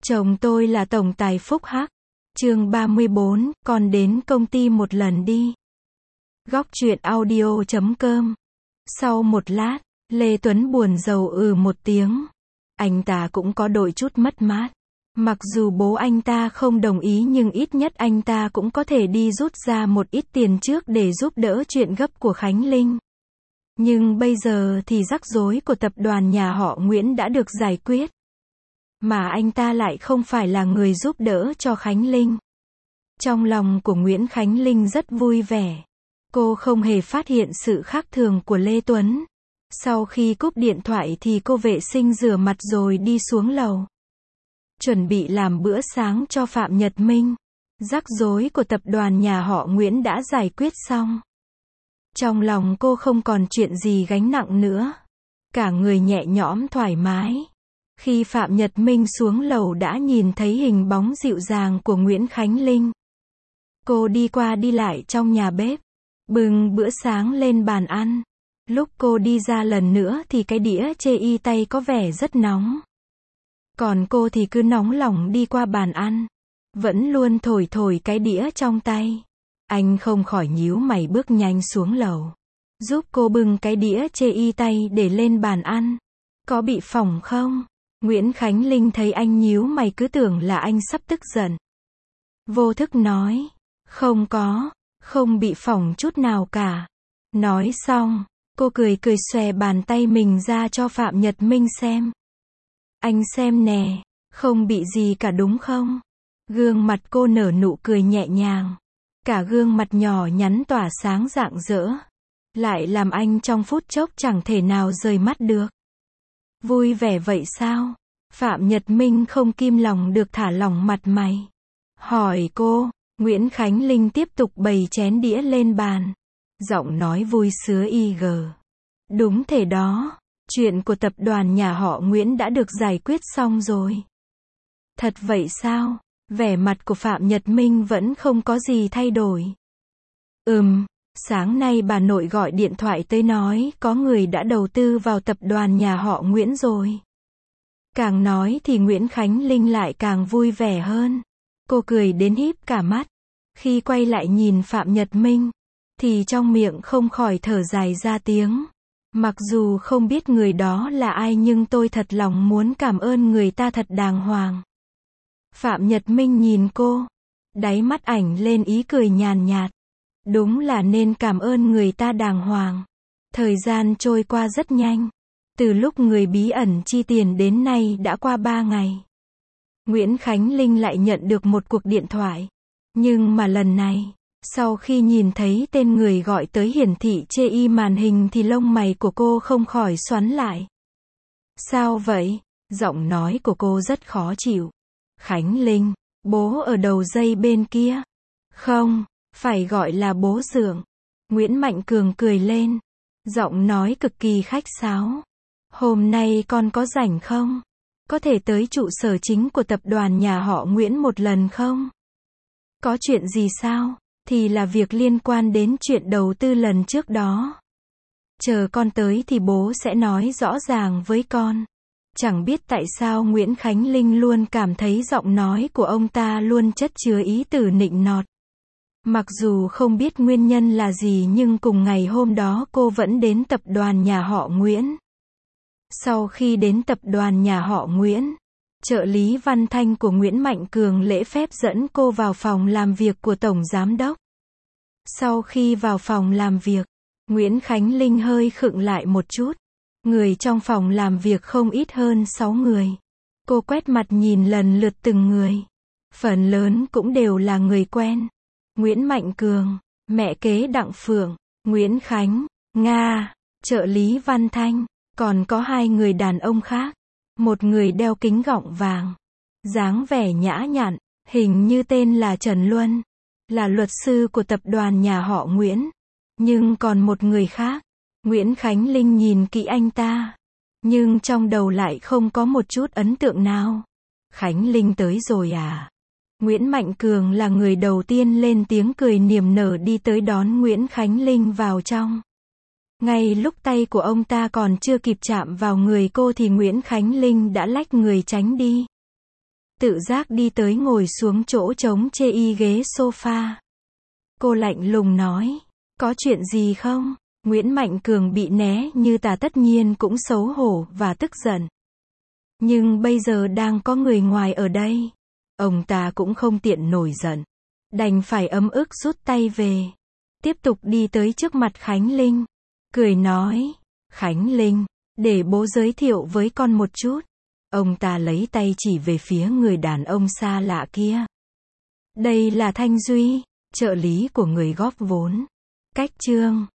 Chồng tôi là tổng tài Phúc Hắc. Chương 34, con đến công ty một lần đi. Góc truyện audio.com. Sau một lát, Lê Tuấn buồn rầu một tiếng. Anh ta cũng có đôi chút mất mát. Mặc dù bố anh ta không đồng ý nhưng ít nhất anh ta cũng có thể đi rút ra một ít tiền trước để giúp đỡ chuyện gấp của Khánh Linh. Nhưng bây giờ thì rắc rối của tập đoàn nhà họ Nguyễn đã được giải quyết. Mà anh ta lại không phải là người giúp đỡ cho Khánh Linh. Trong lòng của Nguyễn Khánh Linh rất vui vẻ. Cô không hề phát hiện sự khác thường của Lê Tuấn. Sau khi cúp điện thoại thì cô vệ sinh rửa mặt rồi đi xuống lầu. Chuẩn bị làm bữa sáng cho Phạm Nhật Minh. Rắc rối của tập đoàn nhà họ Nguyễn đã giải quyết xong. Trong lòng cô không còn chuyện gì gánh nặng nữa. Cả người nhẹ nhõm thoải mái. Khi Phạm Nhật Minh xuống lầu đã nhìn thấy hình bóng dịu dàng của Nguyễn Khánh Linh. Cô đi qua đi lại trong nhà bếp, bưng bữa sáng lên bàn ăn. Lúc cô đi ra lần nữa thì cái đĩa chê y tay có vẻ rất nóng. Còn cô thì cứ nóng lòng đi qua bàn ăn, vẫn luôn thổi thổi cái đĩa trong tay. Anh không khỏi nhíu mày bước nhanh xuống lầu, giúp cô bưng cái đĩa chê y tay để lên bàn ăn. Có bị phỏng không? Nguyễn Khánh Linh thấy anh nhíu mày cứ tưởng là anh sắp tức giận. Vô thức nói, không có, không bị phỏng chút nào cả. Nói xong, cô cười cười xòe bàn tay mình ra cho Phạm Nhật Minh xem. Anh xem nè, không bị gì cả đúng không? Gương mặt cô nở nụ cười nhẹ nhàng. Cả gương mặt nhỏ nhắn tỏa sáng rạng rỡ. Lại làm anh trong phút chốc chẳng thể nào rời mắt được. Vui vẻ vậy sao? Phạm Nhật Minh không kim lòng được thả lỏng mặt mày. Hỏi cô, Nguyễn Khánh Linh tiếp tục bày chén đĩa lên bàn. Giọng nói vui sứa Đúng thế đó, chuyện của tập đoàn nhà họ Nguyễn đã được giải quyết xong rồi. Thật vậy sao? Vẻ mặt của Phạm Nhật Minh vẫn không có gì thay đổi. Sáng nay bà nội gọi điện thoại tới nói có người đã đầu tư vào tập đoàn nhà họ Nguyễn rồi. Càng nói thì Nguyễn Khánh Linh lại càng vui vẻ hơn. Cô cười đến híp cả mắt. Khi quay lại nhìn Phạm Nhật Minh, thì trong miệng không khỏi thở dài ra tiếng. Mặc dù không biết người đó là ai nhưng tôi thật lòng muốn cảm ơn người ta thật đàng hoàng. Phạm Nhật Minh nhìn cô, đáy mắt ảnh lên ý cười nhàn nhạt. Đúng là nên cảm ơn người ta đàng hoàng. Thời gian trôi qua rất nhanh. Từ lúc người bí ẩn chi tiền đến nay đã qua 3 ngày. Nguyễn Khánh Linh lại nhận được một cuộc điện thoại. Nhưng mà lần này, sau khi nhìn thấy tên người gọi tới hiển thị chê y màn hình thì lông mày của cô không khỏi xoắn lại. Sao vậy? Giọng nói của cô rất khó chịu. Khánh Linh, bố ở đầu dây bên kia. Không, phải gọi là bố Dượng. Nguyễn Mạnh Cường cười lên. Giọng nói cực kỳ khách sáo. Hôm nay con có rảnh không? Có thể tới trụ sở chính của tập đoàn nhà họ Nguyễn một lần không? Có chuyện gì sao? Thì là việc liên quan đến chuyện đầu tư lần trước đó. Chờ con tới thì bố sẽ nói rõ ràng với con. Chẳng biết tại sao Nguyễn Khánh Linh luôn cảm thấy giọng nói của ông ta luôn chất chứa ý từ nịnh nọt. Mặc dù không biết nguyên nhân là gì nhưng cùng ngày hôm đó cô vẫn đến tập đoàn nhà họ Nguyễn. Sau khi đến tập đoàn nhà họ Nguyễn, trợ lý Văn Thanh của Nguyễn Mạnh Cường lễ phép dẫn cô vào phòng làm việc của Tổng Giám đốc. Sau khi vào phòng làm việc, Nguyễn Khánh Linh hơi khựng lại một chút. Người trong phòng làm việc không ít hơn 6 người. Cô quét mặt nhìn lần lượt từng người. Phần lớn cũng đều là người quen. Nguyễn Mạnh Cường, mẹ kế Đặng Phượng, Nguyễn Khánh, Nga, trợ lý Văn Thanh. Còn có 2 người đàn ông khác. Một người đeo kính gọng vàng, dáng vẻ nhã nhặn, hình như tên là Trần Luân, là luật sư của tập đoàn nhà họ Nguyễn. Nhưng còn một người khác, Nguyễn Khánh Linh nhìn kỹ anh ta, nhưng trong đầu lại không có một chút ấn tượng nào. Khánh Linh tới rồi à? Nguyễn Mạnh Cường là người đầu tiên lên tiếng cười niềm nở đi tới đón Nguyễn Khánh Linh vào trong. Ngay lúc tay của ông ta còn chưa kịp chạm vào người cô thì Nguyễn Khánh Linh đã lách người tránh đi. tự giác đi tới ngồi xuống chỗ trống chê y ghế sofa. Cô lạnh lùng nói, có chuyện gì không? Nguyễn Mạnh Cường bị né như tà tất nhiên cũng xấu hổ và tức giận. Nhưng bây giờ đang có người ngoài ở đây. Ông ta cũng không tiện nổi giận. Đành phải ấm ức rút tay về. Tiếp tục đi tới trước mặt Khánh Linh. Cười nói, Khánh Linh, để bố giới thiệu với con một chút. Ông ta lấy tay chỉ về phía người đàn ông xa lạ kia. Đây là Thanh Duy, trợ lý của người góp vốn. Cách Trương.